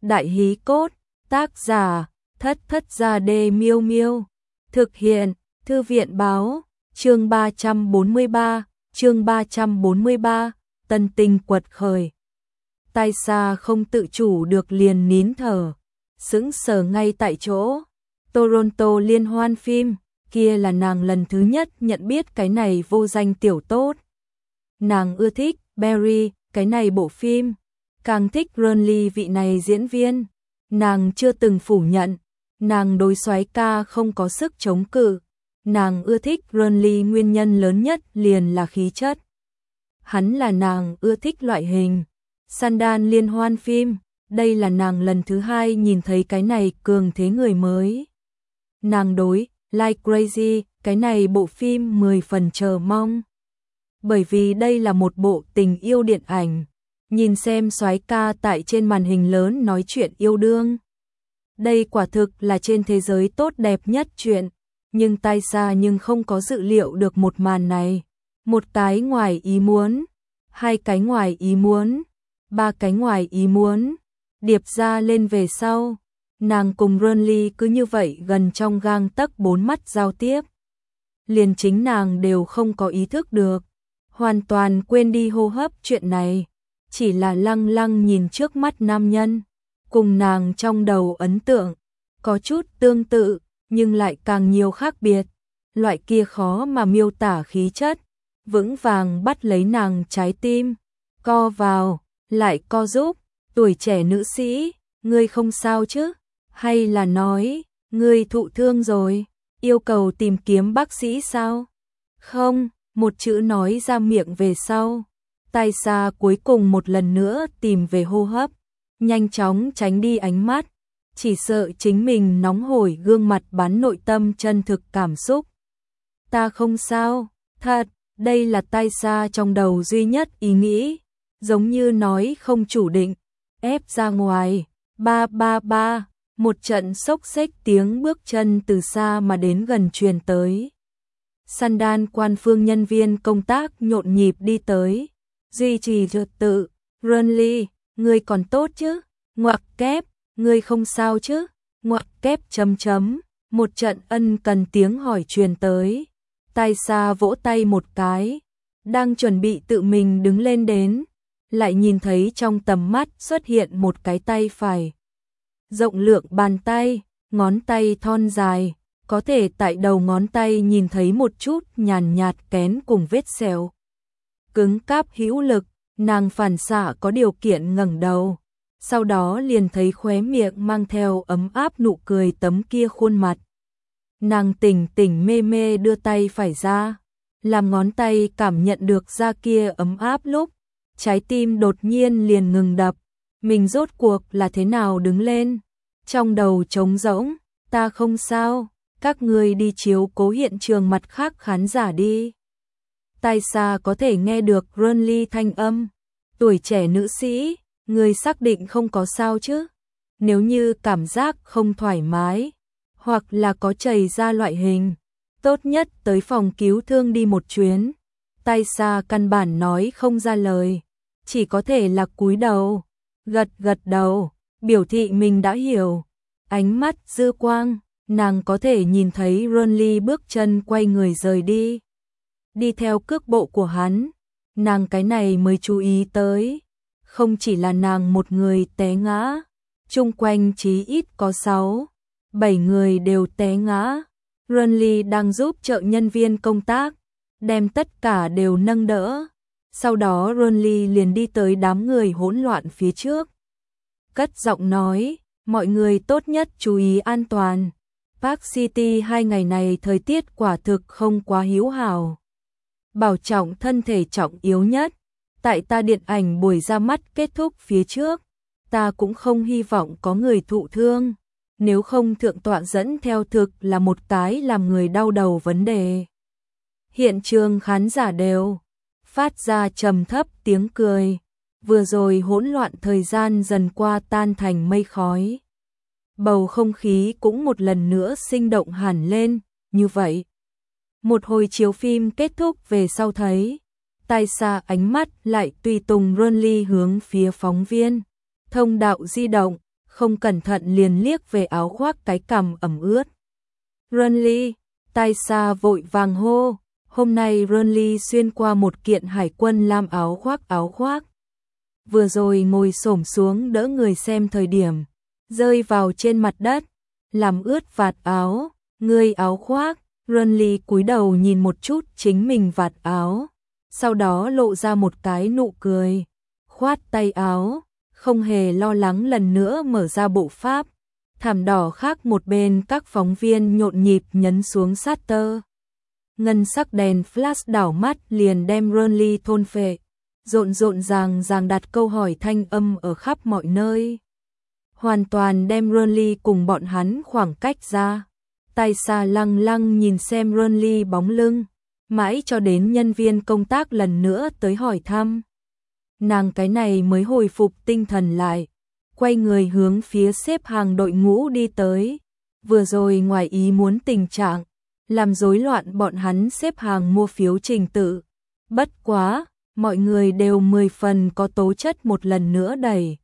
Đại hí cốt, tác giả, Thất Thất Gia Đê Miêu Miêu. Thực hiện, Thư viện báo, chương 343, Tân tinh quật khởi. Taisa không tự chủ được liền nín thở, sững sờ ngay tại chỗ. Toronto liên hoan phim, kia là nàng lần thứ nhất nhận biết cái này vô danh tiểu tốt. Nàng ưa thích Barry, cái này bộ phim, càng thích Renly vị này diễn viên. Nàng chưa từng phủ nhận, nàng đối soái ca không có sức chống cự. Nàng ưa thích Renly nguyên nhân lớn nhất liền là khí chất. Hắn là nàng ưa thích loại hình. Sundance liên hoan phim, đây là nàng lần thứ hai nhìn thấy cái này cường thế người mới. Nàng đối Like Crazy, cái này bộ phim 10 phần chờ mong. Bởi vì đây là một bộ tình yêu điện ảnh, nhìn xem soái ca tại trên màn hình lớn nói chuyện yêu đương. Đây quả thực là trên thế giới tốt đẹp nhất chuyện, nhưng Taisa nhưng không có dự liệu được một màn này. Một cái ngoài ý muốn, hai cái ngoài ý muốn, ba cái ngoài ý muốn, điệp ra lên về sau. Nàng cùng Renly cứ như vậy gần trong gang tấc bốn mắt giao tiếp. Liền chính nàng đều không có ý thức được, hoàn toàn quên đi hô hấp chuyện này, chỉ là lăng lăng nhìn trước mắt nam nhân, cùng nàng trong đầu ấn tượng, có chút tương tự, nhưng lại càng nhiều khác biệt, loại kia khó mà miêu tả khí chất, vững vàng bắt lấy nàng trái tim, co vào, lại co giúp, tuổi trẻ nữ sĩ, ngươi không sao chứ? Hay là nói, ngươi thụ thương rồi, yêu cầu tìm kiếm bác sĩ sao? Không, một chữ nói ra miệng về sau. Taisa cuối cùng một lần nữa tìm về hô hấp, nhanh chóng tránh đi ánh mắt, chỉ sợ chính mình nóng hổi gương mặt bán nội tâm chân thực cảm xúc. Ta không sao, thật, đây là Taisa trong đầu duy nhất ý nghĩ, giống như nói không chủ định, ép ra ngoài, ba ba ba. Một trận xốc xếch tiếng bước chân từ xa mà đến gần truyền tới. Sundance quan phương nhân viên công tác nhộn nhịp đi tới, duy trì trật tự. Renly, ngươi còn tốt chứ? Ngoặc kép, ngươi không sao chứ? Ngoặc kép chấm chấm. Một trận ân cần tiếng hỏi truyền tới. Taisa vỗ tay một cái, đang chuẩn bị tự mình đứng lên đến, lại nhìn thấy trong tầm mắt xuất hiện một cái tay phải. Rộng lượng bàn tay, ngón tay thon dài, có thể tại đầu ngón tay nhìn thấy một chút nhàn nhạt kén cùng vết sẹo. Cứng cáp hữu lực, nàng phản xạ có điều kiện ngẩng đầu, sau đó liền thấy khóe miệng mang theo ấm áp nụ cười tấm kia khuôn mặt. Nàng tỉnh tỉnh mê mê đưa tay phải ra, làm ngón tay cảm nhận được da kia ấm áp lúc, trái tim đột nhiên liền ngừng đập. Mình rốt cuộc là thế nào đứng lên, trong đầu trống rỗng, ta không sao, các ngươi đi chiếu cố hiện trường mặt khác khán giả đi. Taisa có thể nghe được Renly thanh âm, tuổi trẻ nữ sĩ, ngươi xác định không có sao chứ? Nếu như cảm giác không thoải mái, hoặc là có chảy ra loại hình, tốt nhất tới phòng cứu thương đi một chuyến. Taisa căn bản nói không ra lời, chỉ có thể là cúi đầu. Gật gật đầu, biểu thị mình đã hiểu. Ánh mắt dư quang, nàng có thể nhìn thấy Renly bước chân quay người rời đi. Đi theo cước bộ của hắn, nàng cái này mới chú ý tới. Không chỉ là nàng một người té ngã, chung quanh chí ít có 6, 7 người đều té ngã. Renly đang giúp trợ nhân viên công tác, đem tất cả đều nâng đỡ. Sau đó Renly liền đi tới đám người hỗn loạn phía trước. Cất giọng nói, mọi người tốt nhất chú ý an toàn. Park City 2 ngày này thời tiết quả thực không quá hữu hảo. Bảo trọng thân thể trọng yếu nhất. Tại ta điện ảnh buổi ra mắt kết thúc phía trước, ta cũng không hy vọng có người thụ thương. Nếu không thượng tọa dẫn theo thực là một cái làm người đau đầu vấn đề. Hiện trường khán giả đều phát ra trầm thấp tiếng cười, vừa rồi hỗn loạn thời gian dần qua tan thành mây khói. Bầu không khí cũng một lần nữa sinh động hẳn lên, như vậy. Một hồi chiếu phim kết thúc về sau thấy, Taisa ánh mắt lại tùy tùng Renly hướng phía phóng viên. Thông đạo di động, không cẩn thận liền liếc về áo khoác cái cằm ẩm ướt. Renly, Taisa vội vàng hô, hôm nay Renly xuyên qua một kiện hải quân lam áo khoác. Vừa rồi ngồi xổm xuống đỡ người xem thời điểm, rơi vào trên mặt đất, làm ướt vạt áo, người áo khoác. Renly cúi đầu nhìn một chút chính mình vạt áo, sau đó lộ ra một cái nụ cười, khoát tay áo, không hề lo lắng lần nữa mở ra bộ pháp. Thảm đỏ khác một bên các phóng viên nhộn nhịp nhấn xuống shutter. Ngân sắc đèn flash đảo mắt liền đem Renly thôn phệ, rộn ràng đặt câu hỏi thanh âm ở khắp mọi nơi. Hoàn toàn đem Renly cùng bọn hắn khoảng cách ra. Taisa lăng nhìn xem Renly bóng lưng, mãi cho đến nhân viên công tác lần nữa tới hỏi thăm. Nàng cái này mới hồi phục tinh thần lại, quay người hướng phía xếp hàng đội ngũ đi tới. Vừa rồi ngoài ý muốn tình trạng, làm rối loạn bọn hắn xếp hàng mua phiếu trình tự. Bất quá, mọi người đều 10 phần có tố chất một lần nữa đẩy.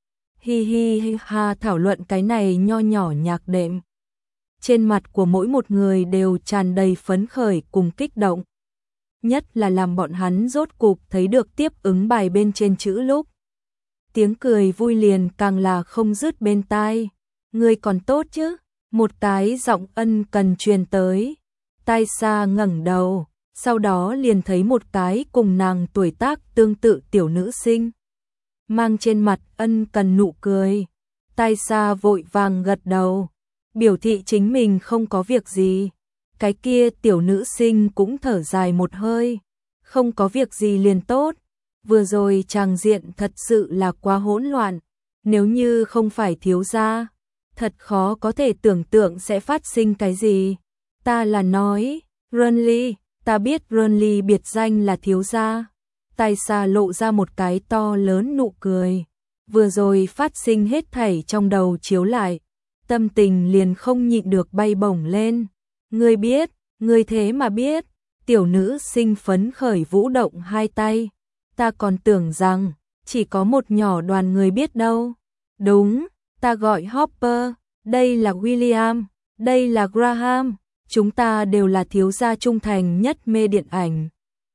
Hi hi ha thảo luận cái này nho nhỏ nhạc đệm. Trên mặt của mỗi một người đều tràn đầy phấn khởi cùng kích động. Nhất là làm bọn hắn rốt cục thấy được tiếp ứng bài bên trên chữ lúc. Tiếng cười vui liền càng là không dứt bên tai. Người còn tốt chứ? Một cái giọng ân cần truyền tới. Taisa ngẩng đầu, sau đó liền thấy một cái cùng nàng tuổi tác tương tự tiểu nữ sinh. Mang trên mặt ân cần nụ cười. Taisa vội vàng gật đầu, biểu thị chính mình không có việc gì. Cái kia tiểu nữ sinh cũng thở dài một hơi, không có việc gì liền tốt. Vừa rồi tràng diện thật sự là quá hỗn loạn, nếu như không phải thiếu gia, thật khó có thể tưởng tượng sẽ phát sinh cái gì. Ta là nói, Renly, ta biết Renly biệt danh là thiếu gia. Taisa lộ ra một cái to lớn nụ cười, vừa rồi phát sinh hết thảy trong đầu chiếu lại, tâm tình liền không nhịn được bay bổng lên. Ngươi biết, ngươi thế mà biết. Tiểu nữ sinh phấn khởi vũ động hai tay. Ta còn tưởng rằng chỉ có một nhỏ đoàn người biết đâu. Đúng, ta gọi Hopper, đây là William, đây là Graham, chúng ta đều là thiếu gia trung thành nhất mê điện ảnh.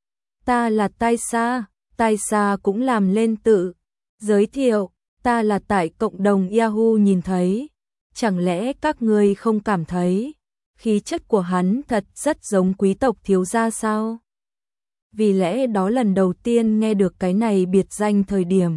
Ta là Taisa, Taisa cũng làm lên tự giới thiệu, ta là tại cộng đồng Yahoo nhìn thấy. Chẳng lẽ các ngươi không cảm thấy khí chất của hắn thật rất giống quý tộc thiếu gia sao? Vì lẽ đó lần đầu tiên nghe được cái này biệt danh thời điểm,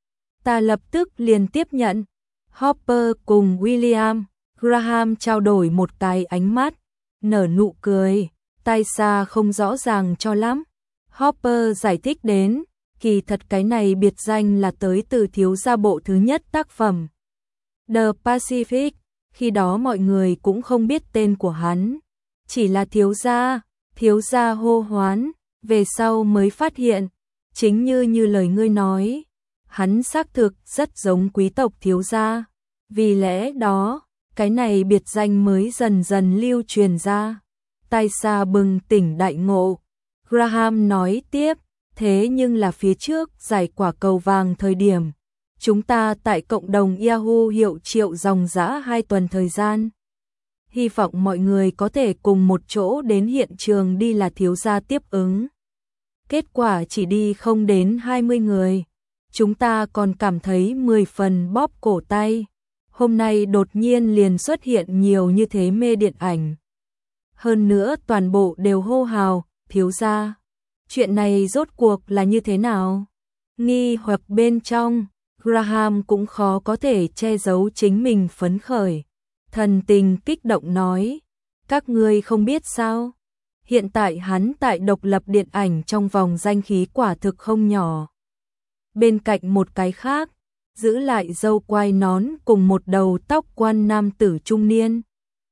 ta lập tức liền tiếp nhận. Hopper cùng William, Graham trao đổi một cái ánh mắt, nở nụ cười. Taisa không rõ ràng cho lắm. Hopper giải thích đến, kỳ thật cái này biệt danh là tới từ thiếu gia bộ thứ nhất tác phẩm The Pacific. Khi đó mọi người cũng không biết tên của hắn, chỉ là thiếu gia hô hoán, về sau mới phát hiện, chính như lời ngươi nói, hắn xác thực rất giống quý tộc thiếu gia, vì lẽ đó, cái này biệt danh mới dần dần lưu truyền ra. Taisa bừng tỉnh đại ngộ. Graham nói tiếp, thế nhưng là phía trước giải quả cầu vàng thời điểm, chúng ta tại cộng đồng Yahoo hiệu triệu dòng dã 2 tuần thời gian. Hy vọng mọi người có thể cùng một chỗ đến hiện trường đi là thiếu gia tiếp ứng. Kết quả chỉ đi không đến 20 người. Chúng ta còn cảm thấy 10 phần bóp cổ tay. Hôm nay đột nhiên liền xuất hiện nhiều như thế mê điện ảnh. Hơn nữa toàn bộ đều hô hào, thiếu gia. Chuyện này rốt cuộc là như thế nào? Nghi hoặc bên trong, Graham cũng khó có thể che giấu chính mình phấn khởi. Thần tình kích động nói, các ngươi không biết sao? Hiện tại hắn tại độc lập điện ảnh trong vòng danh khí quả thực không nhỏ. Bên cạnh một cái khác, giữ lại râu quai nón cùng một đầu tóc quan nam tử trung niên.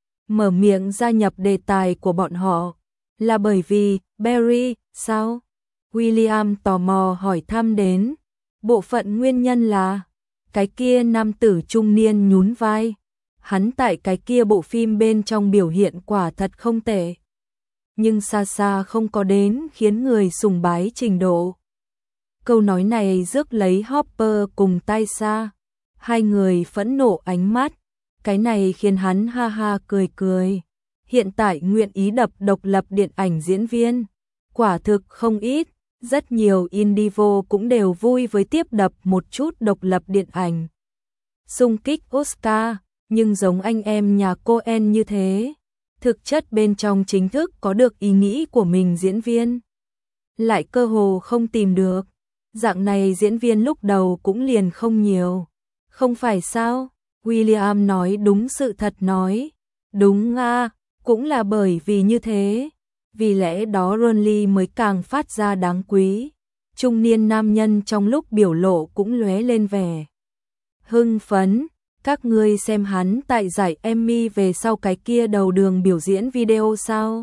Mở miệng gia nhập đề tài của bọn họ, là bởi vì, Barry, sao? William tò mò hỏi thăm đến. Bộ phận nguyên nhân là, cái kia nam tử trung niên nhún vai. Hắn tại cái kia bộ phim bên trong biểu hiện quả thật không tệ. Nhưng xa xa không có đến khiến người sùng bái trình độ. Câu nói này rước lấy Hopper cùng Taisa. Hai người phẫn nộ ánh mắt, cái này khiến hắn ha ha cười cười. Hiện tại nguyện ý đập độc lập điện ảnh diễn viên, quả thực không ít, rất nhiều Indivo cũng đều vui với tiếp đập một chút độc lập điện ảnh. Xung kích Oscar, nhưng giống anh em nhà Coen như thế, thực chất bên trong chính thức có được ý nghĩ của mình diễn viên, lại cơ hồ không tìm được. Dạng này diễn viên lúc đầu cũng liền không nhiều. Không phải sao? William nói đúng sự thật nói. Đúng à, cũng là bởi vì như thế. Vì lẽ đó Ronly mới càng phát ra đáng quý. Trung niên nam nhân trong lúc biểu lộ cũng lóe lên vẻ hưng phấn. Các ngươi xem hắn tại giải Emmy về sau cái kia đầu đường biểu diễn video sao?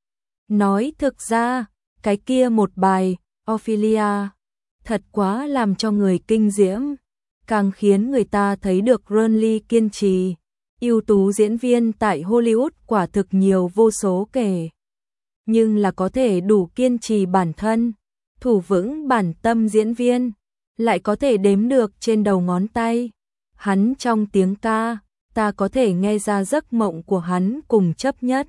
Nói thực ra, cái kia một bài, Ophelia, thật quá làm cho người kinh diễm, càng khiến người ta thấy được Ronly kiên trì. Ưu tú diễn viên tại Hollywood quả thực nhiều vô số kể, nhưng là có thể đủ kiên trì bản thân, thủ vững bản tâm diễn viên, lại có thể đếm được trên đầu ngón tay. Hắn trong tiếng ca, ta có thể nghe ra giấc mộng của hắn cùng chấp nhất.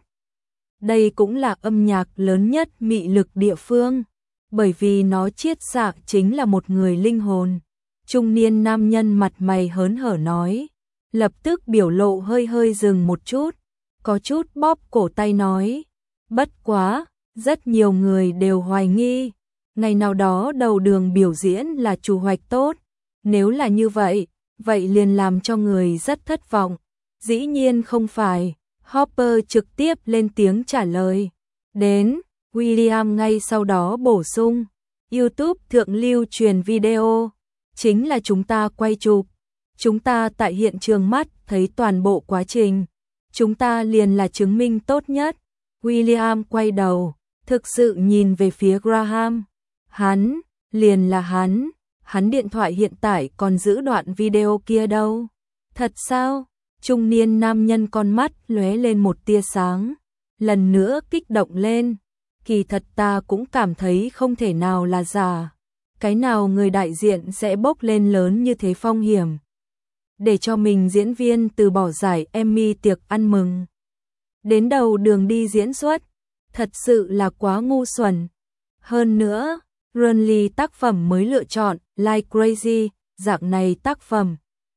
Đây cũng là âm nhạc lớn nhất mị lực địa phương, bởi vì nó chiết xạ chính là một người linh hồn. Trung niên nam nhân mặt mày hớn hở nói, lập tức biểu lộ hơi hơi dừng một chút, có chút bóp cổ tay nói, bất quá, rất nhiều người đều hoài nghi, ngày nào đó đầu đường biểu diễn là chủ hoạch tốt, nếu là như vậy, vậy liền làm cho người rất thất vọng. Dĩ nhiên không phải, Hopper trực tiếp lên tiếng trả lời. Đến, William ngay sau đó bổ sung, YouTube thượng lưu truyền video, chính là chúng ta quay chụp. Chúng ta tại hiện trường mắt thấy toàn bộ quá trình. Chúng ta liền là chứng minh tốt nhất. William quay đầu, thực sự nhìn về phía Graham. Hắn, liền là hắn điện thoại hiện tại còn giữ đoạn video kia đâu. Thật sao? Trung niên nam nhân con mắt lóe lên một tia sáng, lần nữa kích động lên. Kỳ thật ta cũng cảm thấy không thể nào là giả. Cái nào người đại diện sẽ bốc lên lớn như thế phong hiểm, để cho mình diễn viên từ bỏ giải Emmy tiệc ăn mừng, đến đầu đường đi diễn xuất, thật sự là quá ngu xuẩn. Hơn nữa, Ronly tác phẩm mới lựa chọn, Like Crazy, dạng này tác phẩm.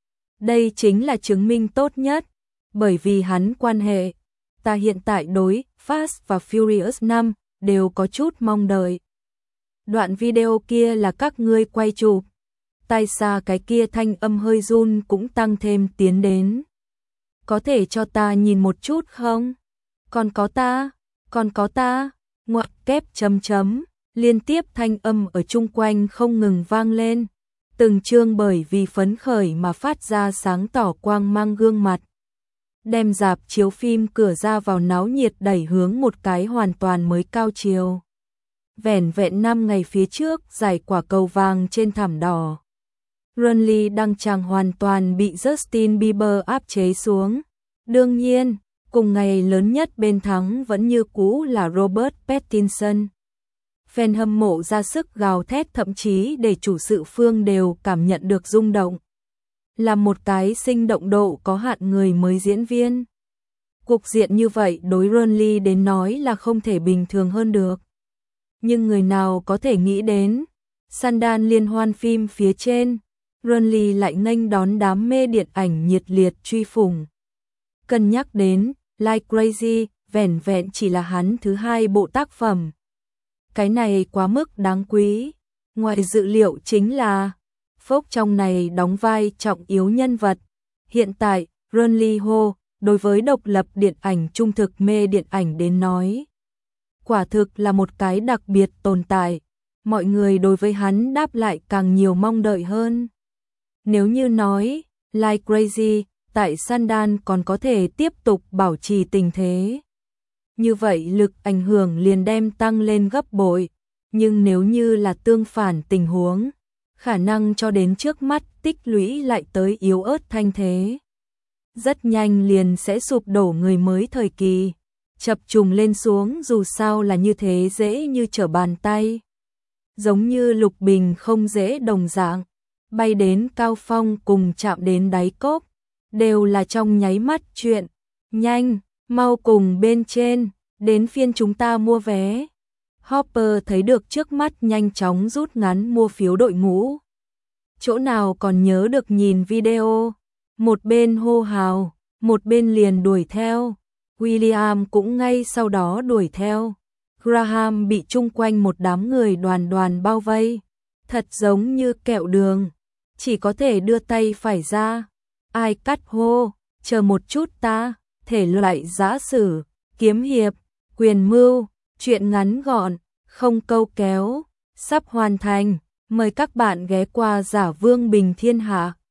Đây chính là chứng minh tốt nhất, bởi vì hắn quan hệ. Ta hiện tại đối Fast và Furious 5 đều có chút mong đợi. Đoạn video kia là các ngươi quay chụp. Tai xa cái kia thanh âm hơi run cũng tăng thêm tiến đến. Có thể cho ta nhìn một chút không? Còn có ta, ngoặc kép chấm chấm, liên tiếp thanh âm ở chung quanh không ngừng vang lên. Từng chương bởi vì phấn khởi mà phát ra sáng tỏ quang mang gương mặt. Đem rạp chiếu phim cửa ra vào náo nhiệt đẩy hướng một cái hoàn toàn mới cao chiều. Vẻn vẹn 5 ngày phía trước giải quả cầu vàng trên thảm đỏ. Ronly đăng tràng hoàn toàn bị Justin Bieber áp chế xuống. Đương nhiên, cùng ngày lớn nhất bên thắng vẫn như cũ là Robert Pattinson. Fan hâm mộ ra sức gào thét, thậm chí để chủ sự phương đều cảm nhận được rung động. Là một cái sinh động độ có hạn người mới diễn viên. Cục diện như vậy đối Ronly đến nói là không thể bình thường hơn được. Nhưng người nào có thể nghĩ đến, Sundance liên hoan phim phía trên, Ronly lại nghênh đón đám mê điện ảnh nhiệt liệt truy phủng. Cân nhắc đến, Like Crazy, vẻn vẹn chỉ là hắn thứ 2 bộ tác phẩm. Cái này quá mức đáng quý. Ngoài dự liệu chính là, Phốc trong này đóng vai trọng yếu nhân vật. Hiện tại, Ronly Ho, đối với độc lập điện ảnh trung thực mê điện ảnh đến nói, quả thực là một cái đặc biệt tồn tại. Mọi người đối với hắn đáp lại càng nhiều mong đợi hơn. Nếu như nói, Like Crazy, tại Sundance còn có thể tiếp tục bảo trì tình thế, như vậy lực ảnh hưởng liền đem tăng lên gấp bội. Nhưng nếu như là tương phản tình huống, khả năng cho đến trước mắt tích lũy lại tới yếu ớt thanh thế. Rất nhanh liền sẽ sụp đổ người mới thời kỳ. Chập trùng lên xuống dù sao là như thế dễ như trở bàn tay. Giống như lục bình không dễ đồng dạng. bay đến cao phong cùng chạm đến đáy cốc, đều là trong nháy mắt chuyện. Nhanh, mau cùng bên trên, đến phiên chúng ta mua vé. Hopper thấy được trước mắt nhanh chóng rút ngắn mua phiếu đội ngũ. Chỗ nào còn nhớ được nhìn video, một bên hô hào, một bên liền đuổi theo. William cũng ngay sau đó đuổi theo. Graham bị chung quanh một đám người đoàn đoàn bao vây, thật giống như kẹo đường, chỉ có thể đưa tay phải ra. Ai cắt hô, chờ một chút ta, thể loại giã sử, kiếm hiệp, quyền mưu, chuyện ngắn gọn, không câu kéo, sắp hoàn thành, mời các bạn ghé qua Giả Vương Bình Thiên Hạ.